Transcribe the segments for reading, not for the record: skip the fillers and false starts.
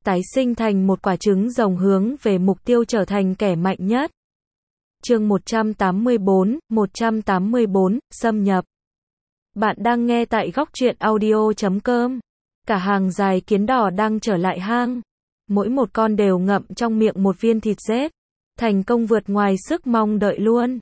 tái sinh thành một quả trứng rồng hướng về mục tiêu trở thành kẻ mạnh nhất. Chương 184, xâm nhập. Bạn đang nghe tại góc truyện audio.com. Cả hàng dài kiến đỏ đang trở lại hang. Mỗi một con đều ngậm trong miệng một viên thịt rết. Thành công vượt ngoài sức mong đợi luôn.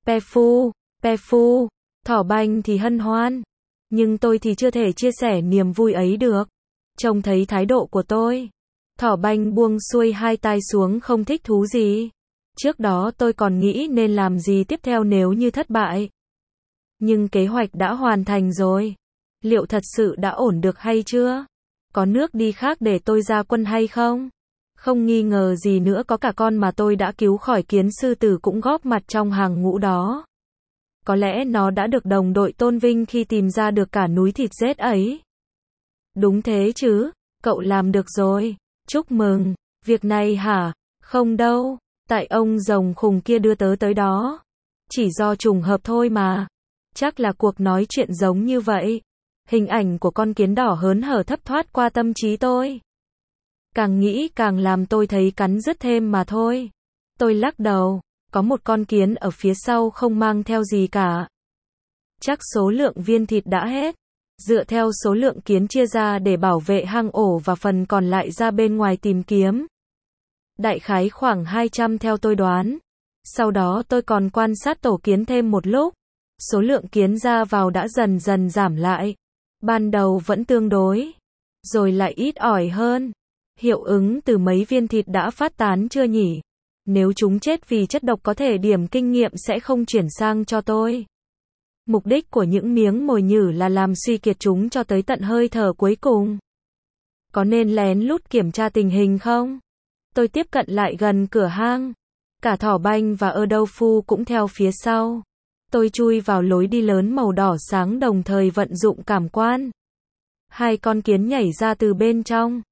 Pefu, Thỏ Banh thì hân hoan. Nhưng tôi thì chưa thể chia sẻ niềm vui ấy được. Trông thấy thái độ của tôi, Thỏ Banh buông xuôi hai tay xuống không thích thú gì. Trước đó tôi còn nghĩ nên làm gì tiếp theo nếu như thất bại. Nhưng kế hoạch đã hoàn thành rồi. Liệu thật sự đã ổn được hay chưa? Có nước đi khác để tôi ra quân hay không? Không nghi ngờ gì nữa, có cả con mà tôi đã cứu khỏi kiến sư tử cũng góp mặt trong hàng ngũ đó. Có lẽ nó đã được đồng đội tôn vinh khi tìm ra được cả núi thịt rết ấy. Đúng thế chứ, cậu làm được rồi. Chúc mừng. Việc này hả? Không đâu. Tại ông rồng khùng kia đưa tớ tới đó. Chỉ do trùng hợp thôi mà. Chắc là cuộc nói chuyện giống như vậy. Hình ảnh của con kiến đỏ hớn hở thấp thoát qua tâm trí tôi. Càng nghĩ càng làm tôi thấy cắn rứt thêm mà thôi. Tôi lắc đầu. Có một con kiến ở phía sau không mang theo gì cả. Chắc số lượng viên thịt đã hết. Dựa theo số lượng kiến chia ra để bảo vệ hang ổ và phần còn lại ra bên ngoài tìm kiếm. Đại khái khoảng 200 theo tôi đoán. Sau đó tôi còn quan sát tổ kiến thêm một lúc. Số lượng kiến ra vào đã dần dần giảm lại. Ban đầu vẫn tương đối. Rồi lại ít ỏi hơn. Hiệu ứng từ mấy viên thịt đã phát tán chưa nhỉ? Nếu chúng chết vì chất độc có thể điểm kinh nghiệm sẽ không chuyển sang cho tôi. Mục đích của những miếng mồi nhử là làm suy kiệt chúng cho tới tận hơi thở cuối cùng. Có nên lén lút kiểm tra tình hình không? Tôi tiếp cận lại gần cửa hang. Cả Thỏ Banh và Adolfu cũng theo phía sau. Tôi chui vào lối đi lớn màu đỏ sáng đồng thời vận dụng cảm quan. Hai con kiến nhảy ra từ bên trong.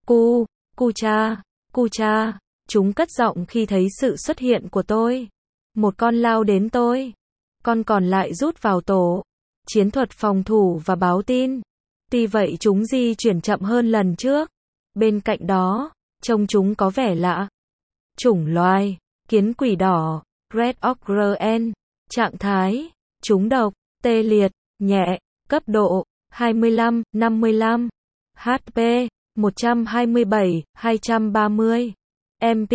Cu cha. Chúng cất giọng khi thấy sự xuất hiện của tôi. Một con lao đến tôi. Con còn lại rút vào tổ. Chiến thuật phòng thủ và báo tin. Tuy vậy chúng di chuyển chậm hơn lần trước. Bên cạnh đó, trông chúng có vẻ lạ. Chủng loài, kiến quỷ đỏ, Red Ogren. Trạng thái, trúng độc, tê liệt, nhẹ, cấp độ, 25, 55. HP, 127, 230. MP,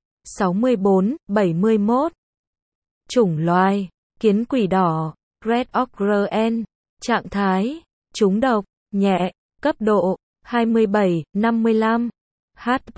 64, 71. Chủng loài, kiến quỷ đỏ, Red Ogren. Trạng thái, trúng độc, nhẹ, cấp độ, 27, 55. HP,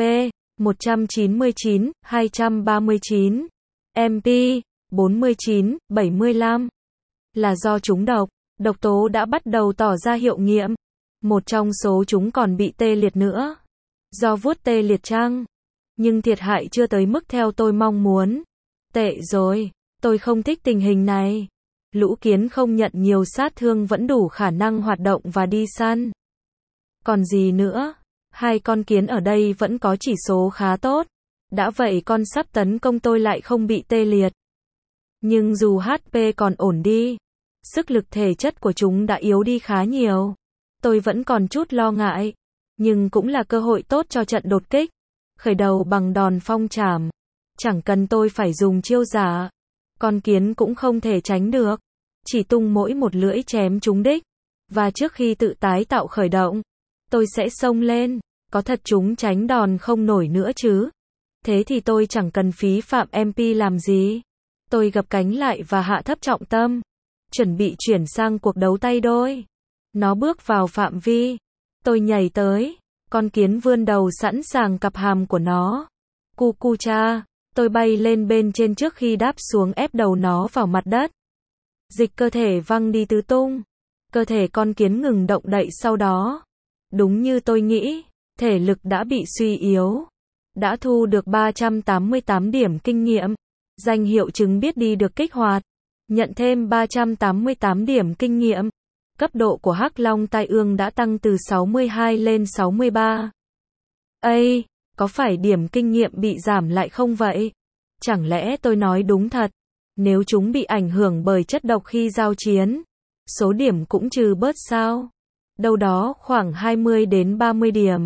199, 239. MP, 49, 75. Là do trúng độc, độc tố đã bắt đầu tỏ ra hiệu nghiệm. Một trong số chúng còn bị tê liệt nữa. Do vuốt tê liệt chăng? Nhưng thiệt hại chưa tới mức theo tôi mong muốn. Tệ rồi, tôi không thích tình hình này. Lũ kiến không nhận nhiều sát thương vẫn đủ khả năng hoạt động và đi săn. Còn gì nữa? Hai con kiến ở đây vẫn có chỉ số khá tốt. Đã vậy con sắp tấn công tôi lại không bị tê liệt. Nhưng dù HP còn ổn đi, sức lực thể chất của chúng đã yếu đi khá nhiều. Tôi vẫn còn chút lo ngại. Nhưng cũng là cơ hội tốt cho trận đột kích. Khởi đầu bằng đòn phong trảm. Chẳng cần tôi phải dùng chiêu giả. Con kiến cũng không thể tránh được. Chỉ tung mỗi một lưỡi chém trúng đích. Và trước khi tự tái tạo khởi động, tôi sẽ xông lên. Có thật chúng tránh đòn không nổi nữa chứ? Thế thì tôi chẳng cần phí phạm MP làm gì. Tôi gập cánh lại và hạ thấp trọng tâm. Chuẩn bị chuyển sang cuộc đấu tay đôi. Nó bước vào phạm vi. Tôi nhảy tới. Con kiến vươn đầu sẵn sàng cặp hàm của nó. Cu cha. Tôi bay lên bên trên trước khi đáp xuống ép đầu nó vào mặt đất. Dịch cơ thể văng đi tứ tung. Cơ thể con kiến ngừng động đậy sau đó. Đúng như tôi nghĩ, thể lực đã bị suy yếu. Đã thu được 388 điểm kinh nghiệm. Danh hiệu chứng biết đi được kích hoạt. Nhận thêm 388 điểm kinh nghiệm. Cấp độ của Hắc Long Tai Ương đã tăng từ 62 lên 63. Ây, có phải điểm kinh nghiệm bị giảm lại không vậy? Chẳng lẽ tôi nói đúng thật? Nếu chúng bị ảnh hưởng bởi chất độc khi giao chiến, số điểm cũng trừ bớt sao? Đâu đó khoảng 20 đến 30 điểm.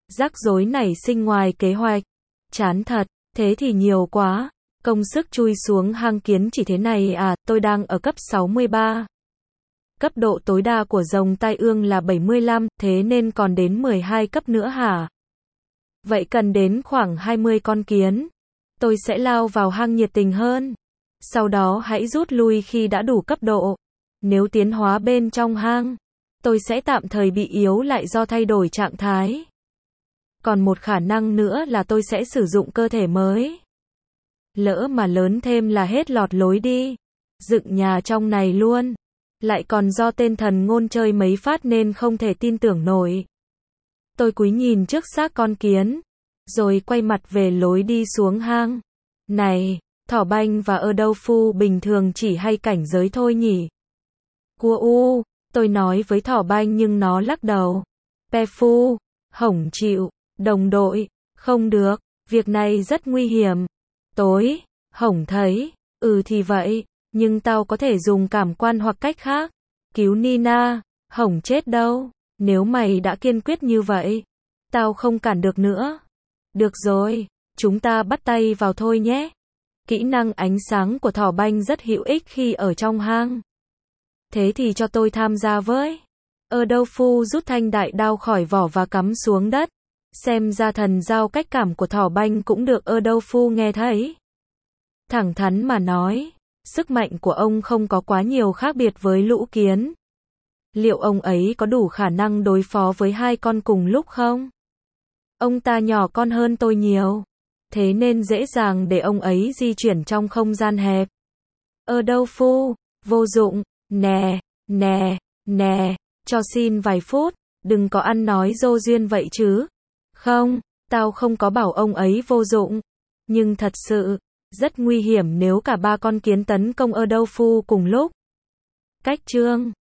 Rắc rối nảy sinh ngoài kế hoạch. Chán thật, thế thì nhiều quá. Công sức chui xuống hang kiến chỉ thế này à, tôi đang ở cấp 63. Cấp độ tối đa của rồng tai ương là 75, thế nên còn đến 12 cấp nữa hả? Vậy cần đến khoảng 20 con kiến. Tôi sẽ lao vào hang nhiệt tình hơn. Sau đó hãy rút lui khi đã đủ cấp độ. Nếu tiến hóa bên trong hang, tôi sẽ tạm thời bị yếu lại do thay đổi trạng thái. Còn một khả năng nữa là tôi sẽ sử dụng cơ thể mới. Lỡ mà lớn thêm là hết lọt lối đi. Dựng nhà trong này luôn. Lại còn do tên thần ngôn chơi mấy phát nên không thể tin tưởng nổi. Tôi cúi nhìn trước xác con kiến, rồi quay mặt về lối đi xuống hang. Này, thỏ banh và ơ đâu phu bình thường chỉ hay cảnh giới thôi nhỉ? Cua u, tôi nói với thỏ banh nhưng nó lắc đầu. Pe phu, hổng chịu, đồng đội, không được, việc này rất nguy hiểm. Tối, hổng thấy, thì vậy, nhưng tao có thể dùng cảm quan hoặc cách khác. Cứu Nina, hổng chết đâu, nếu mày đã kiên quyết như vậy, tao không cản được nữa. Được rồi, chúng ta bắt tay vào thôi nhé. Kỹ năng ánh sáng của thỏ banh rất hữu ích khi ở trong hang. Thế thì cho tôi tham gia với. Ơ đâu phu rút thanh đại đao khỏi vỏ và cắm xuống đất. Xem ra thần giao cách cảm của thỏ banh cũng được ơ đâu phu nghe thấy. Thẳng thắn mà nói, sức mạnh của ông không có quá nhiều khác biệt với lũ kiến. Liệu ông ấy có đủ khả năng đối phó với hai con cùng lúc không? Ông ta nhỏ con hơn tôi nhiều. Thế nên dễ dàng để ông ấy di chuyển trong không gian hẹp. Ơ đâu phu, vô dụng, nè, cho xin vài phút, đừng có ăn nói dô duyên vậy chứ. Không, tao không có bảo ông ấy vô dụng. Nhưng thật sự, rất nguy hiểm nếu cả ba con kiến tấn công ơ đâu phu cùng lúc. Cách chương